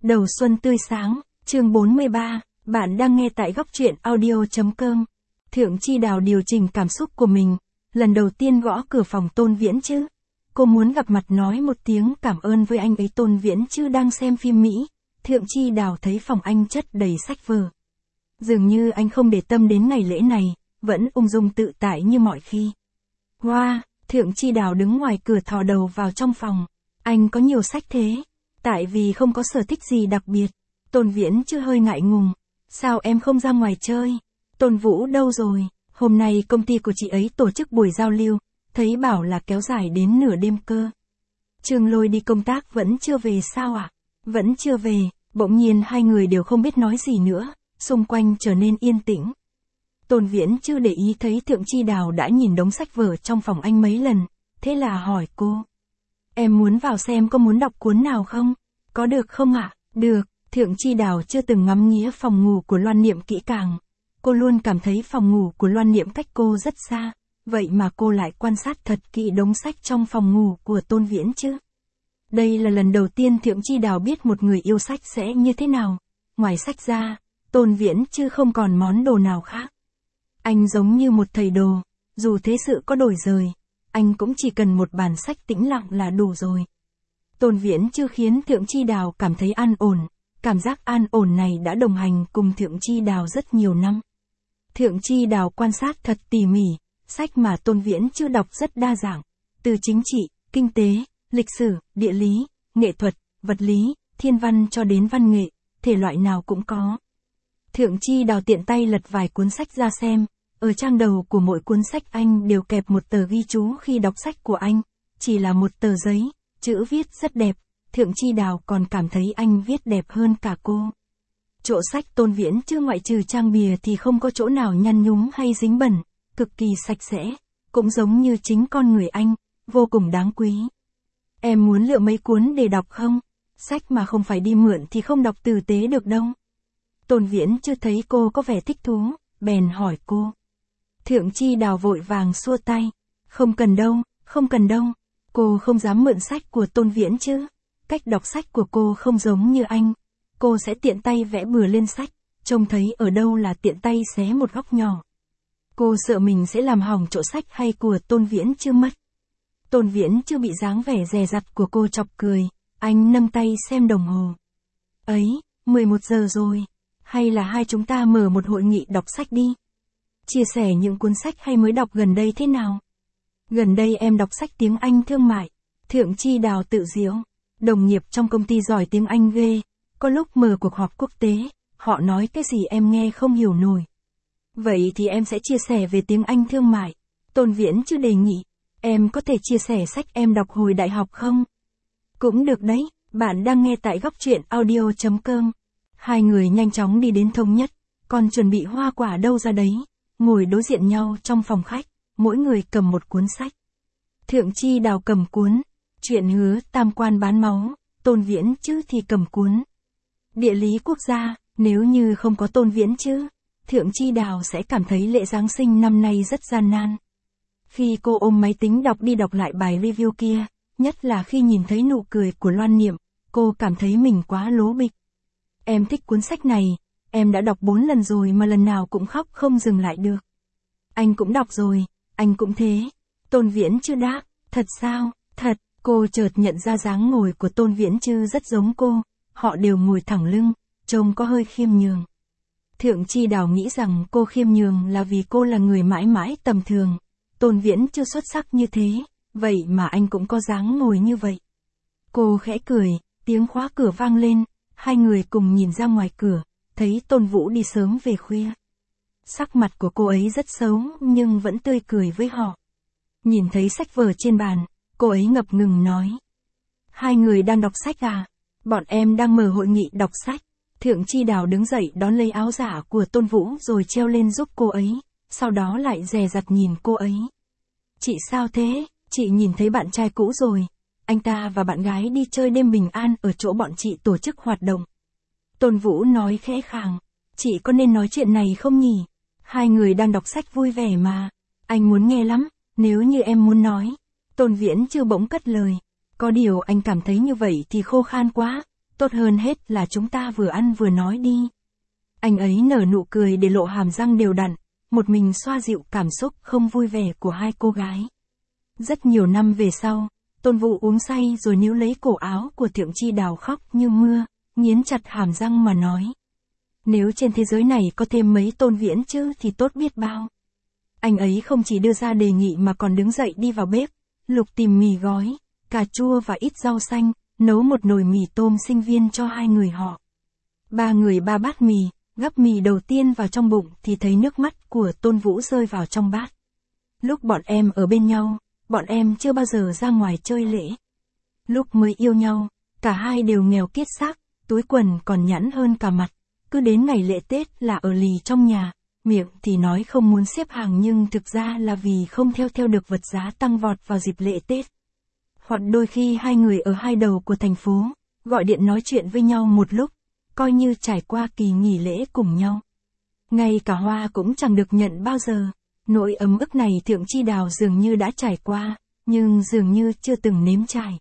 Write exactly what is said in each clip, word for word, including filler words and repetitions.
Đầu xuân tươi sáng, chương bốn mươi ba, bạn đang nghe tại góc truyện audio.com. Thượng Chi Đào điều chỉnh cảm xúc của mình, lần đầu tiên gõ cửa phòng Tôn Viễn Chữ. Cô muốn gặp mặt nói một tiếng cảm ơn với anh ấy. Tôn Viễn Chữ đang xem phim Mỹ, Thượng Chi Đào thấy phòng anh chất đầy sách vở. Dường như anh không để tâm đến ngày lễ này, vẫn ung dung tự tại như mọi khi. Wow, Thượng Chi Đào đứng ngoài cửa thò đầu vào trong phòng. Anh có nhiều sách thế? Tại vì không có sở thích gì đặc biệt. Tôn Viễn Chữ hơi ngại ngùng. Sao em không ra ngoài chơi? Tôn Vũ đâu rồi? Hôm nay công ty của chị ấy tổ chức buổi giao lưu, thấy bảo là kéo dài đến nửa đêm cơ. Trương Lôi đi công tác vẫn chưa về sao ạ? À? Vẫn chưa về. Bỗng nhiên hai người đều không biết nói gì nữa, xung quanh trở nên yên tĩnh. Tôn Viễn Chữ để ý thấy Thượng Chi Đào đã nhìn đống sách vở trong phòng anh mấy lần, thế là hỏi cô. Em muốn vào xem có muốn đọc cuốn nào không? Có được không ạ? À? Được. Thượng Chi Đào chưa từng ngắm nghía phòng ngủ của Loan Niệm kỹ càng. Cô luôn cảm thấy phòng ngủ của Loan Niệm cách cô rất xa, vậy mà cô lại quan sát thật kỹ đống sách trong phòng ngủ của Tôn Viễn Chữ. Đây là lần đầu tiên Thượng Chi Đào biết một người yêu sách sẽ như thế nào. Ngoài sách ra, Tôn Viễn Chữ không còn món đồ nào khác. Anh giống như một thầy đồ, dù thế sự có đổi rời, anh cũng chỉ cần một bản sách tĩnh lặng là đủ rồi. Tôn Viễn Chữ khiến Thượng Chi Đào cảm thấy an ổn, cảm giác an ổn này đã đồng hành cùng Thượng Chi Đào rất nhiều năm. Thượng Chi Đào quan sát thật tỉ mỉ, sách mà Tôn Viễn Chữ đọc rất đa dạng, từ chính trị, kinh tế, lịch sử, địa lý, nghệ thuật, vật lý, thiên văn cho đến văn nghệ, thể loại nào cũng có. Thượng Chi Đào tiện tay lật vài cuốn sách ra xem, ở trang đầu của mỗi cuốn sách anh đều kẹp một tờ ghi chú khi đọc sách của anh, chỉ là một tờ giấy, chữ viết rất đẹp, Thượng Chi Đào còn cảm thấy anh viết đẹp hơn cả cô. Chỗ sách Tôn Viễn Chữ ngoại trừ trang bìa thì không có chỗ nào nhăn nhúm hay dính bẩn, cực kỳ sạch sẽ, cũng giống như chính con người anh, vô cùng đáng quý. Em muốn lựa mấy cuốn để đọc không? Sách mà không phải đi mượn thì không đọc tử tế được đâu. Tôn Viễn Chữ thấy cô có vẻ thích thú, bèn hỏi cô. Thượng Chi Đào vội vàng xua tay. Không cần đâu, không cần đâu. Cô không dám mượn sách của Tôn Viễn Chữ. Cách đọc sách của cô không giống như anh. Cô sẽ tiện tay vẽ bừa lên sách, trông thấy ở đâu là tiện tay xé một góc nhỏ. Cô sợ mình sẽ làm hỏng chỗ sách hay của Tôn Viễn Chữ mất. Tôn Viễn Chữ bị dáng vẻ dè dặt của cô chọc cười, anh nâng tay xem đồng hồ. Ấy, mười một giờ rồi, hay là hai chúng ta mở một hội nghị đọc sách đi. Chia sẻ những cuốn sách hay mới đọc gần đây thế nào? Gần đây em đọc sách tiếng Anh thương mại. Thượng Chi Đào tự giễu. Đồng nghiệp trong công ty giỏi tiếng Anh ghê. Có lúc mở cuộc họp quốc tế, họ nói cái gì em nghe không hiểu nổi. Vậy thì em sẽ chia sẻ về tiếng Anh thương mại. Tôn Viễn Chữ đề nghị, em có thể chia sẻ sách em đọc hồi đại học không? Cũng được đấy, bạn đang nghe tại góc truyện audio.com. Hai người nhanh chóng đi đến Thống Nhất, còn chuẩn bị hoa quả đâu ra đấy. Ngồi đối diện nhau trong phòng khách, mỗi người cầm một cuốn sách. Thượng Chi Đào cầm cuốn Chuyện hứa tam quan bán máu, Tôn Viễn Chữ thì cầm cuốn Địa lý quốc gia. Nếu như không có Tôn Viễn Chữ, Thượng Chi Đào sẽ cảm thấy lễ Giáng sinh năm nay rất gian nan. Khi cô ôm máy tính đọc đi đọc lại bài review kia, nhất là khi nhìn thấy nụ cười của Loan Niệm, cô cảm thấy mình quá lố bịch. Em thích cuốn sách này. Em đã đọc bốn lần rồi mà lần nào cũng khóc không dừng lại được. Anh cũng đọc rồi, anh cũng thế. Tôn Viễn Chữ đáp, thật sao? Thật. Cô chợt nhận ra dáng ngồi của Tôn Viễn Chữ rất giống cô, họ đều ngồi thẳng lưng, trông có hơi khiêm nhường. Thượng Chi Đào nghĩ rằng cô khiêm nhường là vì cô là người mãi mãi tầm thường. Tôn Viễn Chữ xuất sắc như thế, vậy mà anh cũng có dáng ngồi như vậy. Cô khẽ cười, tiếng khóa cửa vang lên, hai người cùng nhìn ra ngoài cửa. Thấy Tôn Vũ đi sớm về khuya. Sắc mặt của cô ấy rất xấu nhưng vẫn tươi cười với họ. Nhìn thấy sách vở trên bàn, cô ấy ngập ngừng nói. Hai người đang đọc sách à? Bọn em đang mở hội nghị đọc sách. Thượng Chi Đào đứng dậy đón lấy áo giả của Tôn Vũ rồi treo lên giúp cô ấy, sau đó lại dè dặt nhìn cô ấy. Chị sao thế? Chị nhìn thấy bạn trai cũ rồi. Anh ta và bạn gái đi chơi đêm bình an ở chỗ bọn chị tổ chức hoạt động. Tôn Vũ nói khẽ khàng, chị có nên nói chuyện này không nhỉ? Hai người đang đọc sách vui vẻ mà. Anh muốn nghe lắm, nếu như em muốn nói. Tôn Viễn Chữ bỗng cất lời. Có điều anh cảm thấy như vậy thì khô khan quá. tốt hơn hết là chúng ta vừa ăn vừa nói đi. Anh ấy nở nụ cười để lộ hàm răng đều đặn, một mình xoa dịu cảm xúc không vui vẻ của hai cô gái. Rất nhiều năm về sau, Tôn Vũ uống say rồi níu lấy cổ áo của Thượng Chi Đào khóc như mưa, nghiến chặt hàm răng mà nói. Nếu trên thế giới này có thêm mấy Tôn Viễn chứ thì tốt biết bao. Anh ấy không chỉ đưa ra đề nghị mà còn đứng dậy đi vào bếp, lục tìm mì gói, cà chua và ít rau xanh, nấu một nồi mì tôm sinh viên cho hai người họ. Ba người ba bát mì, gắp mì đầu tiên vào trong bụng thì thấy nước mắt của Tôn Vũ rơi vào trong bát. Lúc bọn em ở bên nhau, bọn em chưa bao giờ ra ngoài chơi lễ. Lúc mới yêu nhau, cả hai đều nghèo kiết xác, túi quần còn nhẵn hơn cả mặt. Cứ đến ngày lễ Tết là ở lì trong nhà, miệng thì nói không muốn xếp hàng nhưng thực ra là vì không theo theo được vật giá tăng vọt vào dịp lễ Tết. Hoặc đôi khi hai người ở hai đầu của thành phố, gọi điện nói chuyện với nhau một lúc, coi như trải qua kỳ nghỉ lễ cùng nhau. Ngay cả hoa cũng chẳng được nhận bao giờ. Nỗi ấm ức này Thượng Chi Đào dường như đã trải qua, nhưng dường như chưa từng nếm trải.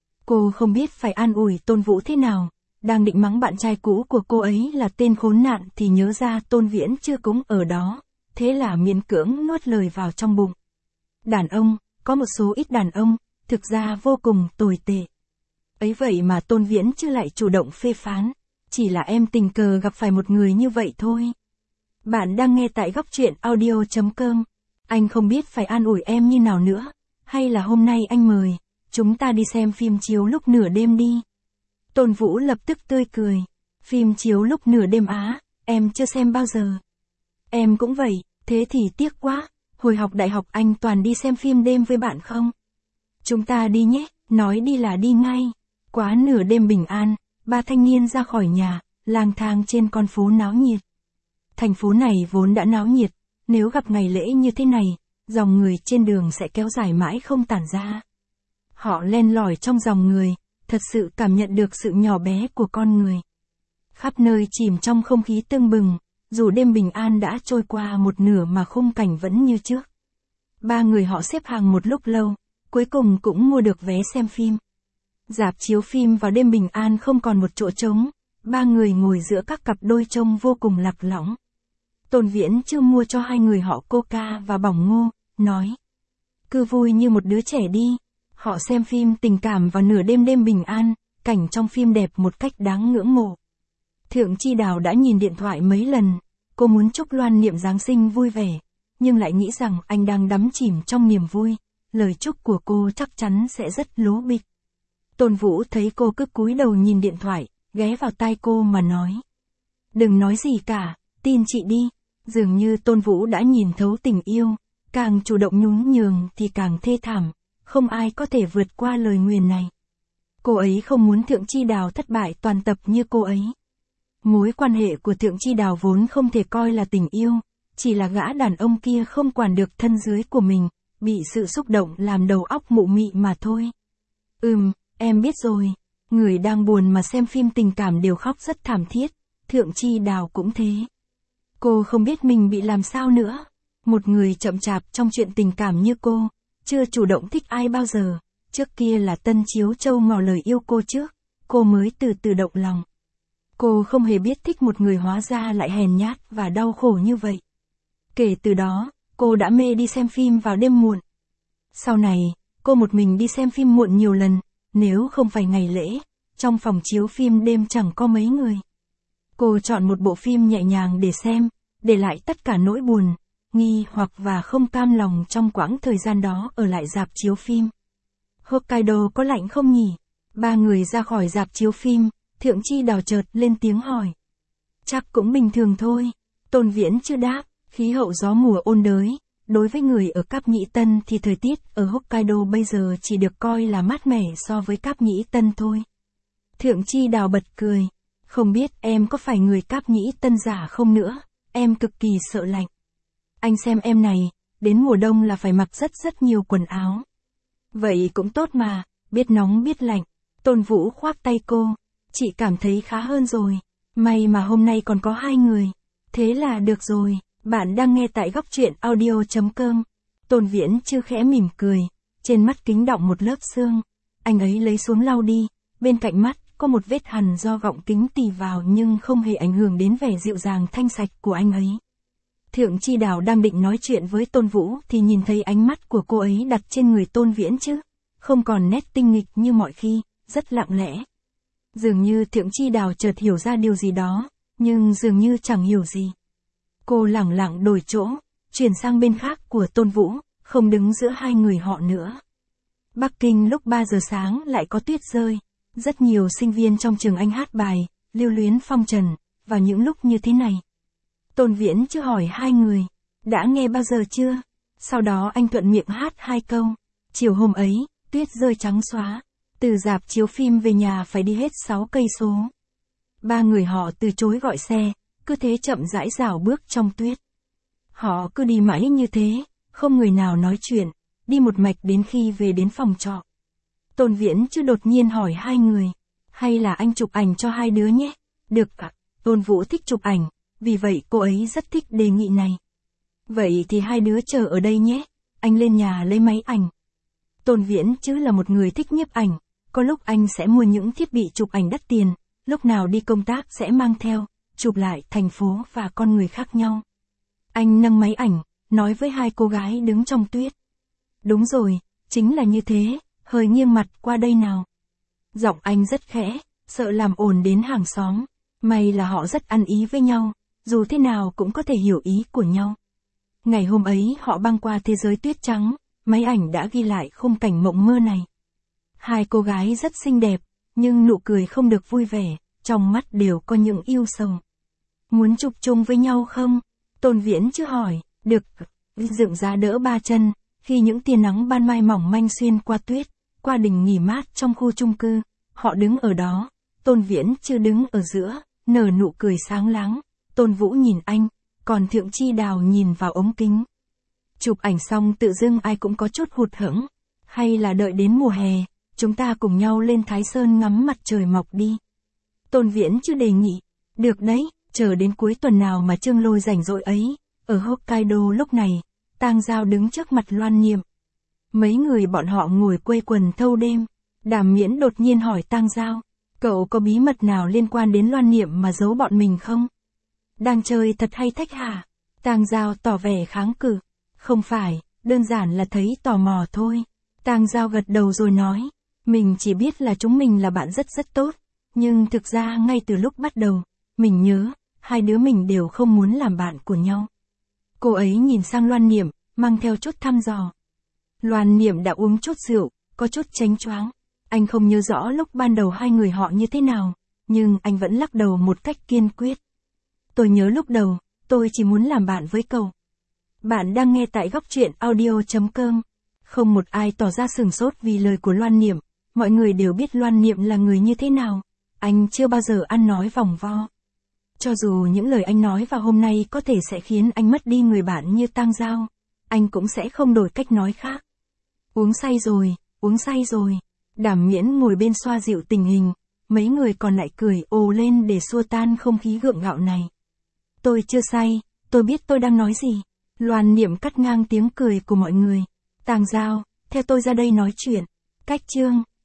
Cô không biết phải an ủi Tôn Vũ thế nào, đang định mắng bạn trai cũ của cô ấy là tên khốn nạn thì nhớ ra Tôn Viễn chưa cũng ở đó, thế là miễn cưỡng nuốt lời vào trong bụng. Đàn ông, có một số ít đàn ông, thực ra vô cùng tồi tệ. Ấy vậy mà Tôn Viễn chưa lại chủ động phê phán, chỉ là em tình cờ gặp phải một người như vậy thôi. Bạn đang nghe tại góc truyện audio chấm com. Anh không biết phải an ủi em như nào nữa, hay là hôm nay anh mời, chúng ta đi xem phim chiếu lúc nửa đêm đi. Tôn Vũ lập tức tươi cười. Phim chiếu lúc nửa đêm á, em chưa xem bao giờ. Em cũng vậy, thế thì tiếc quá, hồi học đại học anh toàn đi xem phim đêm với bạn không? Chúng ta đi nhé, nói đi là đi ngay. Quá nửa đêm bình an, ba thanh niên ra khỏi nhà, lang thang trên con phố náo nhiệt. Thành phố này vốn đã náo nhiệt, nếu gặp ngày lễ như thế này, dòng người trên đường sẽ kéo dài mãi không tản ra. Họ len lỏi trong dòng người, thật sự cảm nhận được sự nhỏ bé của con người. Khắp nơi chìm trong không khí tưng bừng, dù đêm bình an đã trôi qua một nửa mà khung cảnh vẫn như trước. Ba người họ xếp hàng một lúc lâu, cuối cùng cũng mua được vé xem phim. Rạp chiếu phim vào đêm bình an không còn một chỗ trống, ba người ngồi giữa các cặp đôi trông vô cùng lạc lõng. Tôn Viễn chưa mua cho hai người họ coca và bỏng ngô, nói. Cứ vui như một đứa trẻ đi. Họ xem phim tình cảm vào nửa đêm đêm bình an, cảnh trong phim đẹp một cách đáng ngưỡng mộ. Thượng Chi Đào đã nhìn điện thoại mấy lần, cô muốn chúc Loan niệm Giáng sinh vui vẻ, nhưng lại nghĩ rằng anh đang đắm chìm trong niềm vui, lời chúc của cô chắc chắn sẽ rất lố bịch. Tôn Vũ thấy cô cứ cúi đầu nhìn điện thoại, ghé vào tai cô mà nói. Đừng nói gì cả, tin chị đi. Dường như Tôn Vũ đã nhìn thấu tình yêu, càng chủ động nhún nhường thì càng thê thảm, không ai có thể vượt qua lời nguyền này. Cô ấy không muốn Thượng Chi Đào thất bại toàn tập như cô ấy. Mối quan hệ của Thượng Chi Đào vốn không thể coi là tình yêu, chỉ là gã đàn ông kia không quản được thân dưới của mình, bị sự xúc động làm đầu óc mụ mị mà thôi. Ừm, em biết rồi, người đang buồn mà xem phim tình cảm đều khóc rất thảm thiết, Thượng Chi Đào cũng thế. Cô không biết mình bị làm sao nữa. Một người chậm chạp trong chuyện tình cảm như cô, chưa chủ động thích ai bao giờ, trước kia là Tân Chiếu Châu ngỏ lời yêu cô trước, cô mới từ từ động lòng. Cô không hề biết thích một người hóa ra lại hèn nhát và đau khổ như vậy. Kể từ đó, cô đã mê đi xem phim vào đêm muộn. Sau này, cô một mình đi xem phim muộn nhiều lần, nếu không phải ngày lễ, trong phòng chiếu phim đêm chẳng có mấy người. Cô chọn một bộ phim nhẹ nhàng để xem, để lại tất cả nỗi buồn, nghi hoặc và không cam lòng trong quãng thời gian đó ở lại rạp chiếu phim. Hokkaido có lạnh không nhỉ? Ba người ra khỏi rạp chiếu phim, Thượng Chi Đào chợt lên tiếng hỏi. Chắc cũng bình thường thôi. Tôn Viễn chưa đáp, khí hậu gió mùa ôn đới. Đối với người ở Cáp Nhĩ Tân thì thời tiết ở Hokkaido bây giờ chỉ được coi là mát mẻ so với Cáp Nhĩ Tân thôi. Thượng Chi Đào bật cười. Không biết em có phải người Cáp Nhĩ Tân giả không nữa, em cực kỳ sợ lạnh. Anh xem em này, đến mùa đông là phải mặc rất rất nhiều quần áo. Vậy cũng tốt mà, biết nóng biết lạnh. Tôn Vũ khoác tay cô, chị cảm thấy khá hơn rồi. May mà hôm nay còn có hai người. Thế là được rồi, bạn đang nghe tại góc truyện audio chấm com. Tôn Viễn chưa khẽ mỉm cười, trên mắt kính đọng một lớp sương. Anh ấy lấy xuống lau đi, bên cạnh mắt có một vết hằn do gọng kính tì vào nhưng không hề ảnh hưởng đến vẻ dịu dàng thanh sạch của anh ấy. Thượng Chi Đào đang định nói chuyện với Tôn Vũ thì nhìn thấy ánh mắt của cô ấy đặt trên người Tôn Viễn chứ, không còn nét tinh nghịch như mọi khi, rất lặng lẽ. Dường như Thượng Chi Đào chợt hiểu ra điều gì đó, nhưng dường như chẳng hiểu gì. Cô lẳng lặng đổi chỗ, chuyển sang bên khác của Tôn Vũ, không đứng giữa hai người họ nữa. Bắc Kinh lúc ba giờ sáng lại có tuyết rơi, rất nhiều sinh viên trong trường Anh hát bài, lưu luyến phong trần, vào những lúc như thế này. Tôn Viễn chưa hỏi hai người, đã nghe bao giờ chưa? Sau đó anh thuận miệng hát hai câu. Chiều hôm ấy, tuyết rơi trắng xóa, từ rạp chiếu phim về nhà phải đi hết sáu cây số. Ba người họ từ chối gọi xe, cứ thế chậm rãi rảo bước trong tuyết. Họ cứ đi mãi như thế, không người nào nói chuyện, đi một mạch đến khi về đến phòng trọ. Tôn Viễn chứ đột nhiên hỏi hai người, hay là anh chụp ảnh cho hai đứa nhé? Được ạ, Tôn Vũ thích chụp ảnh, vì vậy cô ấy rất thích đề nghị này. Vậy thì hai đứa chờ ở đây nhé, anh lên nhà lấy máy ảnh. Tôn Viễn chứ là một người thích nhiếp ảnh, có lúc anh sẽ mua những thiết bị chụp ảnh đắt tiền, lúc nào đi công tác sẽ mang theo, chụp lại thành phố và con người khác nhau. Anh nâng máy ảnh, nói với hai cô gái đứng trong tuyết. Đúng rồi, chính là như thế, hơi nghiêng mặt qua đây nào. Giọng anh rất khẽ, sợ làm ồn đến hàng xóm. May là họ rất ăn ý với nhau, dù thế nào cũng có thể hiểu ý của nhau. Ngày hôm ấy họ băng qua thế giới tuyết trắng, máy ảnh đã ghi lại khung cảnh mộng mơ này. Hai cô gái rất xinh đẹp, nhưng nụ cười không được vui vẻ, trong mắt đều có những yêu sầu. Muốn chụp chung với nhau không? Tôn Viễn chưa hỏi, được, dựng ra đỡ ba chân, khi những tia nắng ban mai mỏng manh xuyên qua tuyết, qua đỉnh nghỉ mát trong khu chung cư, họ đứng ở đó, Tôn Viễn chưa đứng ở giữa, nở nụ cười sáng láng, Tôn Vũ nhìn anh, còn Thượng Chi Đào nhìn vào ống kính. Chụp ảnh xong tự dưng ai cũng có chút hụt hẫng, hay là đợi đến mùa hè, chúng ta cùng nhau lên Thái Sơn ngắm mặt trời mọc đi. Tôn Viễn chưa đề nghị, được đấy, chờ đến cuối tuần nào mà Trương Lôi rảnh rỗi ấy, ở Hokkaido lúc này, Tang Giao đứng trước mặt Loan Niệm. Mấy người bọn họ ngồi quây quần thâu đêm, Đàm Miễn đột nhiên hỏi Tang Giao, cậu có bí mật nào liên quan đến Loan Niệm mà giấu bọn mình không? Đang chơi thật hay thách hả? Tang Giao tỏ vẻ kháng cự, không phải, đơn giản là thấy tò mò thôi. Tang Giao gật đầu rồi nói, mình chỉ biết là chúng mình là bạn rất rất tốt, nhưng thực ra ngay từ lúc bắt đầu, mình nhớ, hai đứa mình đều không muốn làm bạn của nhau. Cô ấy nhìn sang Loan Niệm, mang theo chút thăm dò. Loan Niệm đã uống chút rượu, có chút chánh choáng. Anh không nhớ rõ lúc ban đầu hai người họ như thế nào, nhưng anh vẫn lắc đầu một cách kiên quyết. Tôi nhớ lúc đầu, tôi chỉ muốn làm bạn với cậu. Bạn đang nghe tại góc truyện audio chấm com. Không một ai tỏ ra sửng sốt vì lời của Loan Niệm, mọi người đều biết Loan Niệm là người như thế nào. Anh chưa bao giờ ăn nói vòng vo. Cho dù những lời anh nói vào hôm nay có thể sẽ khiến anh mất đi người bạn như Tang Giao, anh cũng sẽ không đổi cách nói khác. Uống say rồi, uống say rồi. Đàm Miễn ngồi bên xoa dịu tình hình, mấy người còn lại cười ồ lên để xua tan không khí gượng gạo này. Tôi chưa say, tôi biết tôi đang nói gì. Loan Niệm cắt ngang tiếng cười của mọi người. Tang Giao, theo tôi ra đây nói chuyện. Cách chương